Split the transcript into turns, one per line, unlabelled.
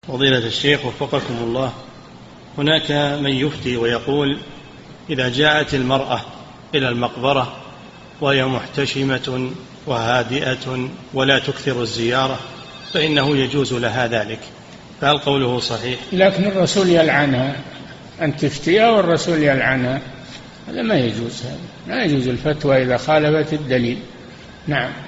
فضيلة الشيخ وفقكم الله، هناك من يفتي ويقول إذا جاءت المرأة إلى المقبرة وهي محتشمة وهادئة ولا تكثر الزيارة فإنه يجوز لها ذلك، فهل قوله صحيح؟
لكن الرسول يلعنها، أن تفتيها والرسول يلعنها، هذا ما يجوز، هذا لا يجوز الفتوى إذا خالفت الدليل. نعم.